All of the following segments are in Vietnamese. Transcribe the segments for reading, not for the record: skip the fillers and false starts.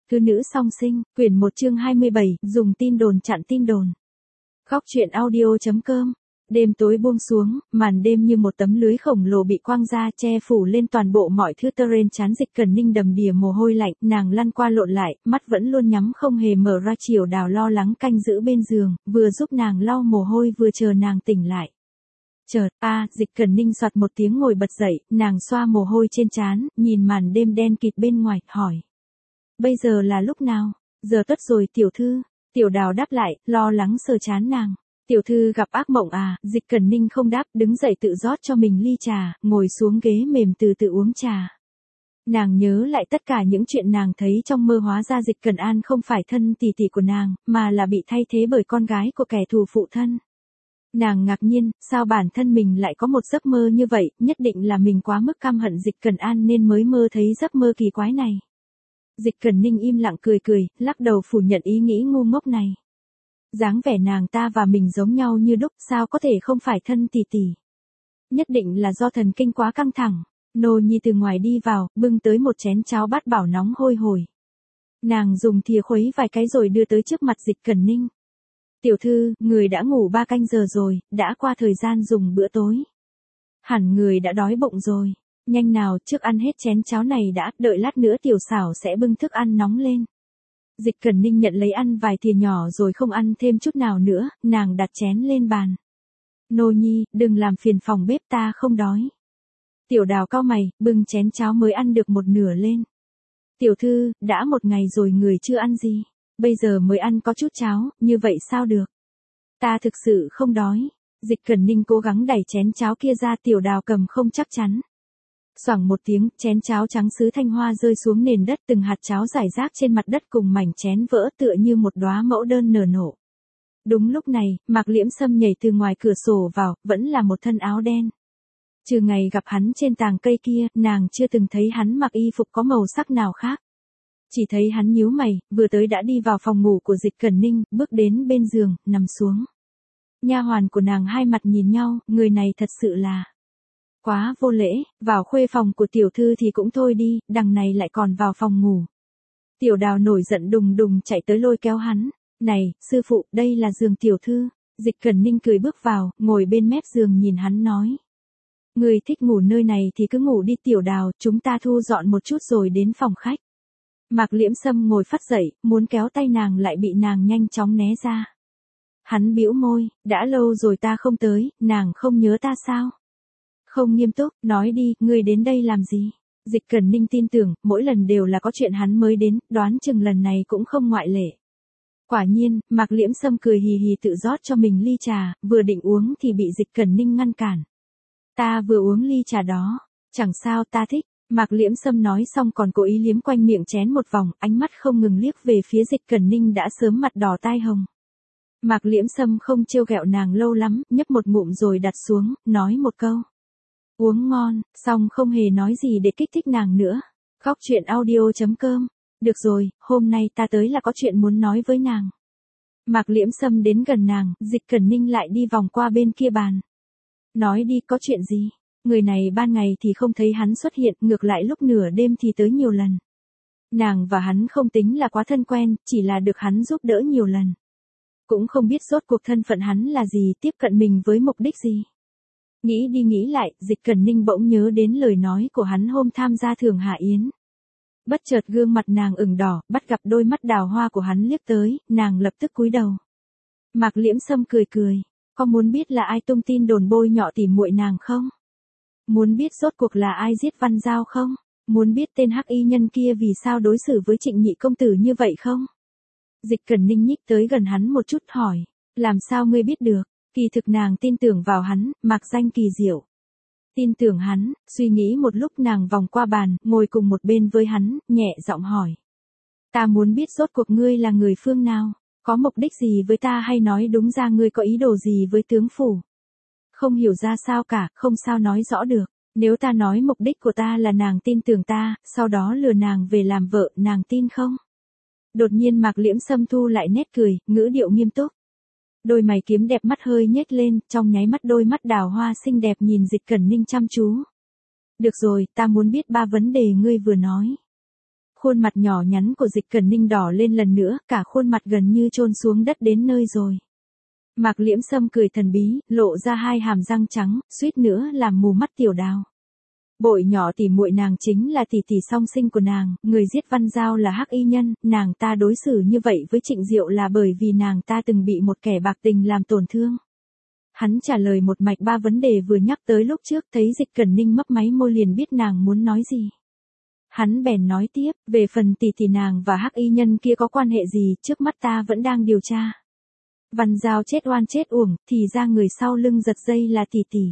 Thư nữ song sinh, quyển 1 chương 27, dùng tin đồn chặn tin đồn. Góc truyện audio.com. Đêm tối buông xuống, màn đêm như một tấm lưới khổng lồ bị quăng ra che phủ lên toàn bộ mọi thứ. Terrain chán Dịch Cẩn Ninh đầm đìa mồ hôi lạnh, nàng lăn qua lộn lại, mắt vẫn luôn nhắm không hề mở ra. Triều Đào lo lắng canh giữ bên giường, vừa giúp nàng lau mồ hôi vừa chờ nàng tỉnh lại. Chợt, Dịch Cẩn Ninh soạt một tiếng ngồi bật dậy, nàng xoa mồ hôi trên trán, nhìn màn đêm đen kịt bên ngoài, hỏi. Bây giờ là lúc nào? Giờ tuất rồi tiểu thư. Tiểu Đào đáp lại, lo lắng sờ trán nàng. Tiểu thư gặp ác mộng à? Dịch Cẩn Ninh không đáp, đứng dậy tự rót cho mình ly trà, ngồi xuống ghế mềm từ từ uống trà. Nàng nhớ lại tất cả những chuyện nàng thấy trong mơ, hóa ra Dịch Cẩn An không phải thân tỷ tỷ của nàng, mà là bị thay thế bởi con gái của kẻ thù phụ thân. Nàng ngạc nhiên, sao bản thân mình lại có một giấc mơ như vậy, nhất định là mình quá mức căm hận Dịch Cẩn An nên mới mơ thấy giấc mơ kỳ quái này. Dịch Cẩn Ninh im lặng cười, lắc đầu phủ nhận ý nghĩ ngu ngốc này. Dáng vẻ nàng ta và mình giống nhau như đúc, sao có thể không phải thân tỷ tỷ. Nhất định là do thần kinh quá căng thẳng. Nô Nhi từ ngoài đi vào, bưng tới một chén cháo bát bảo nóng hôi hổi. Nàng dùng thìa khuấy vài cái rồi đưa tới trước mặt Dịch Cẩn Ninh. Tiểu thư, người đã ngủ 3 canh giờ rồi, đã qua thời gian dùng bữa tối. Hẳn người đã đói bụng rồi. Nhanh nào, trước ăn hết chén cháo này đã, đợi lát nữa tiểu xảo sẽ bưng thức ăn nóng lên. Dịch Cẩn Ninh nhận lấy ăn vài thìa nhỏ rồi không ăn thêm chút nào nữa, nàng đặt chén lên bàn. Nô Nhi, đừng làm phiền phòng bếp, ta không đói. Tiểu Đào cau mày, bưng chén cháo mới ăn được một nửa lên. Tiểu thư, đã một ngày rồi người chưa ăn gì. Bây giờ mới ăn có chút cháo, như vậy sao được? Ta thực sự không đói. Dịch Cẩn Ninh cố gắng đẩy chén cháo kia ra, Tiểu Đào cầm không chắc chắn. Xoảng một tiếng, chén cháo trắng sứ thanh hoa rơi xuống nền đất, từng hạt cháo rải rác trên mặt đất cùng mảnh chén vỡ tựa như một đóa mẫu đơn nở nổ. Đúng lúc này, Mạc Liễm Sâm nhảy từ ngoài cửa sổ vào, vẫn là một thân áo đen. Trừ ngày gặp hắn trên tàng cây kia, nàng chưa từng thấy hắn mặc y phục có màu sắc nào khác. Chỉ thấy hắn nhíu mày, vừa tới đã đi vào phòng ngủ của Dịch Cẩn Ninh, bước đến bên giường, nằm xuống. Nha hoàn của nàng hai mặt nhìn nhau, người này thật sự là quá vô lễ, vào khuê phòng của tiểu thư thì cũng thôi đi, đằng này lại còn vào phòng ngủ. Tiểu Đào nổi giận đùng đùng chạy tới lôi kéo hắn. Này, sư phụ, đây là giường tiểu thư. Dịch Cẩn Ninh cười bước vào, ngồi bên mép giường nhìn hắn nói. Người thích ngủ nơi này thì cứ ngủ đi Tiểu Đào, chúng ta thu dọn một chút rồi đến phòng khách. Mạc Liễm Sâm ngồi phắt dậy, muốn kéo tay nàng lại bị nàng nhanh chóng né ra. Hắn bĩu môi, đã lâu rồi ta không tới, nàng không nhớ ta sao? Không nghiêm túc, nói đi, ngươi đến đây làm gì? Dịch Cẩn Ninh tin tưởng, mỗi lần đều là có chuyện hắn mới đến, đoán chừng lần này cũng không ngoại lệ. Quả nhiên, Mạc Liễm Sâm cười hì hì tự rót cho mình ly trà, vừa định uống thì bị Dịch Cẩn Ninh ngăn cản. Ta vừa uống ly trà đó, chẳng sao, ta thích. Mạc Liễm Sâm nói xong còn cố ý liếm quanh miệng chén một vòng, ánh mắt không ngừng liếc về phía Dịch Cẩn Ninh đã sớm mặt đỏ tai hồng. Mạc Liễm Sâm không trêu ghẹo nàng lâu lắm, nhấp một ngụm rồi đặt xuống, nói một câu. Uống ngon, xong không hề nói gì để kích thích nàng nữa. Góc truyện audio.com. Được rồi, hôm nay ta tới là có chuyện muốn nói với nàng. Mạc Liễm Sâm đến gần nàng, Dịch Cẩn Ninh lại đi vòng qua bên kia bàn. Nói đi, có chuyện gì? Người này ban ngày thì không thấy hắn xuất hiện, ngược lại lúc nửa đêm thì tới nhiều lần. Nàng và hắn không tính là quá thân quen, chỉ là được hắn giúp đỡ nhiều lần. Cũng không biết rốt cuộc thân phận hắn là gì, tiếp cận mình với mục đích gì. Nghĩ đi nghĩ lại, Dịch Cẩn Ninh bỗng nhớ đến lời nói của hắn hôm tham gia thưởng hạ yến. Bất chợt gương mặt nàng ửng đỏ, bắt gặp đôi mắt đào hoa của hắn liếc tới, nàng lập tức cúi đầu. Mạc Liễm Sâm cười. Có muốn biết là ai tung tin đồn bôi nhọ tỉ muội nàng không? Muốn biết rốt cuộc là ai giết Văn Giao không? Muốn biết tên hắc y nhân kia vì sao đối xử với Trịnh nhị công tử như vậy không? Dịch Cẩn Ninh nhích tới gần hắn một chút hỏi. Làm sao ngươi biết được? Kỳ thực nàng tin tưởng vào hắn, mạc danh kỳ diệu. Tin tưởng hắn, suy nghĩ một lúc nàng vòng qua bàn, ngồi cùng một bên với hắn, nhẹ giọng hỏi. Ta muốn biết rốt cuộc ngươi là người phương nào? Có mục đích gì với ta hay nói đúng ra ngươi có ý đồ gì với tướng phủ? Không hiểu ra sao cả, không sao nói rõ được. Nếu ta nói mục đích của ta là nàng tin tưởng ta, sau đó lừa nàng về làm vợ, nàng tin không? Đột nhiên Mạc Liễm Sâm thu lại nét cười, ngữ điệu nghiêm túc. Đôi mày kiếm đẹp mắt hơi nhếch lên, trong nháy mắt đôi mắt đào hoa xinh đẹp nhìn Dịch Cẩn Ninh chăm chú. Được rồi, ta muốn biết 3 vấn đề ngươi vừa nói. Khuôn mặt nhỏ nhắn của Dịch Cẩn Ninh đỏ lên lần nữa, cả khuôn mặt gần như chôn xuống đất đến nơi rồi. Mạc Liễm Sâm cười thần bí, lộ ra hai hàm răng trắng, suýt nữa làm mù mắt Tiểu Đào. Bội nhỏ tỷ muội nàng chính là tỷ tỷ song sinh của nàng, người giết Văn Giao là Hắc Y Nhân, nàng ta đối xử như vậy với Trịnh Diệu là bởi vì nàng ta từng bị một kẻ bạc tình làm tổn thương. Hắn trả lời một mạch ba vấn đề vừa nhắc tới lúc trước, thấy Dịch Cẩn Ninh mấp máy môi liền biết nàng muốn nói gì. Hắn bèn nói tiếp, về phần tỷ tỷ nàng và Hắc Y Nhân kia có quan hệ gì, trước mắt ta vẫn đang điều tra. Văn Giao chết oan chết uổng, thì ra người sau lưng giật dây là tỷ tỷ.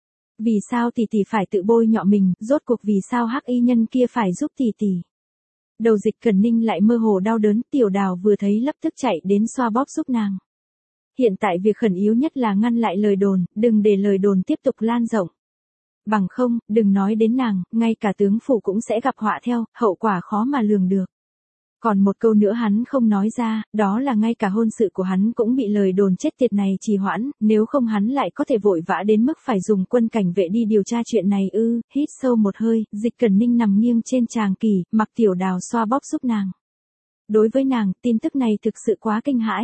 Vì sao tỷ tỷ phải tự bôi nhọ mình, rốt cuộc vì sao Hắc Y Nhân kia phải giúp tỷ tỷ. Đầu Dịch Cẩn Ninh lại mơ hồ đau đớn, Tiểu Đào vừa thấy lập tức chạy đến xoa bóp giúp nàng. Hiện tại việc khẩn yếu nhất là ngăn lại lời đồn, đừng để lời đồn tiếp tục lan rộng. Bằng không, đừng nói đến nàng, ngay cả tướng phủ cũng sẽ gặp họa theo, hậu quả khó mà lường được. Còn một câu nữa hắn không nói ra, đó là ngay cả hôn sự của hắn cũng bị lời đồn chết tiệt này trì hoãn, nếu không hắn lại có thể vội vã đến mức phải dùng quân cảnh vệ đi điều tra chuyện này ư. Hít sâu một hơi, Dịch Cẩn Ninh nằm nghiêng trên tràng kỷ, mặc Tiểu Đào xoa bóp giúp nàng. Đối với nàng, tin tức này thực sự quá kinh hãi.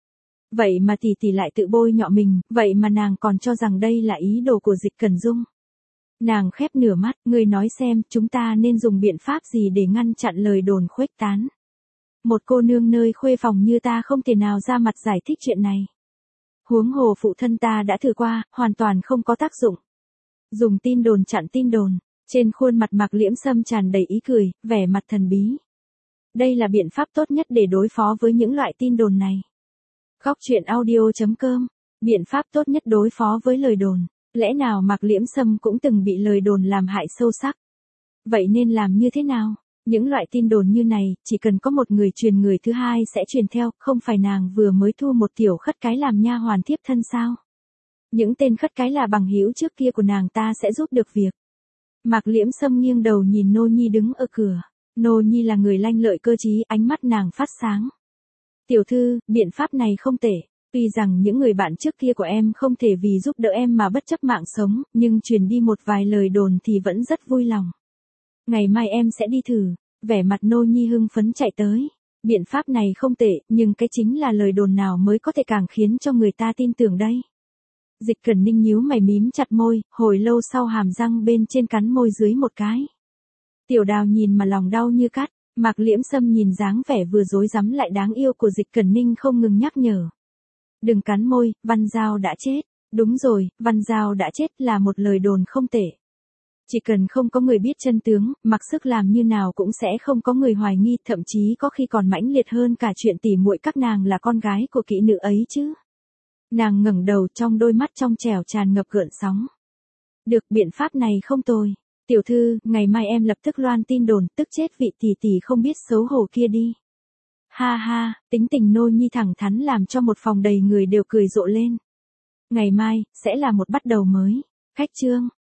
Vậy mà tỷ tỷ lại tự bôi nhọ mình, vậy mà nàng còn cho rằng đây là ý đồ của Dịch Cẩn Dung. Nàng khép nửa mắt, ngươi nói xem, chúng ta nên dùng biện pháp gì để ngăn chặn lời đồn khuếch tán. Một cô nương nơi khuê phòng như ta không thể nào ra mặt giải thích chuyện này. Huống hồ phụ thân ta đã thử qua, hoàn toàn không có tác dụng. Dùng tin đồn chặn tin đồn, trên khuôn mặt Mạc Liễm Sâm tràn đầy ý cười, vẻ mặt thần bí. Đây là biện pháp tốt nhất để đối phó với những loại tin đồn này. Góc truyện audio.com, biện pháp tốt nhất đối phó với lời đồn. Lẽ nào Mạc Liễm Sâm cũng từng bị lời đồn làm hại sâu sắc? Vậy nên làm như thế nào? Những loại tin đồn như này, chỉ cần có một người truyền người thứ hai sẽ truyền theo, không phải nàng vừa mới thu một tiểu khất cái làm nha hoàn thiếp thân sao? Những tên khất cái là bằng hữu trước kia của nàng ta sẽ giúp được việc. Mạc Liễm Sâm nghiêng đầu nhìn Nô Nhi đứng ở cửa. Nô Nhi là người lanh lợi cơ trí, ánh mắt nàng phát sáng. Tiểu thư, biện pháp này không tệ. Tuy rằng những người bạn trước kia của em không thể vì giúp đỡ em mà bất chấp mạng sống, nhưng truyền đi một vài lời đồn thì vẫn rất vui lòng. Ngày mai em sẽ đi thử. Vẻ mặt Nô Nhi hưng phấn chạy tới. Biện pháp này không tệ, nhưng cái chính là lời đồn nào mới có thể càng khiến cho người ta tin tưởng đây. Dịch Cẩn Ninh nhíu mày mím chặt môi, hồi lâu sau hàm răng bên trên cắn môi dưới một cái. Tiểu Đào nhìn mà lòng đau như cắt, Mạc Liễm Sâm nhìn dáng vẻ vừa dối rắm lại đáng yêu của Dịch Cẩn Ninh không ngừng nhắc nhở. Đừng cắn môi, Văn Giao đã chết. Đúng rồi, Văn Giao đã chết là một lời đồn không tệ. Chỉ cần không có người biết chân tướng, mặc sức làm như nào cũng sẽ không có người hoài nghi, thậm chí có khi còn mãnh liệt hơn cả chuyện tỉ muội các nàng là con gái của kỹ nữ ấy chứ. Nàng ngẩng đầu, trong đôi mắt trong trẻo tràn ngập gợn sóng. Được, biện pháp này không tồi. Tiểu thư, ngày mai em lập tức loan tin đồn, tức chết vị tỷ tỷ không biết xấu hổ kia đi. Ha ha, tính tình Nô Nhi thẳng thắn làm cho một phòng đầy người đều cười rộ lên. Ngày mai, sẽ là một bắt đầu mới. Khách chương.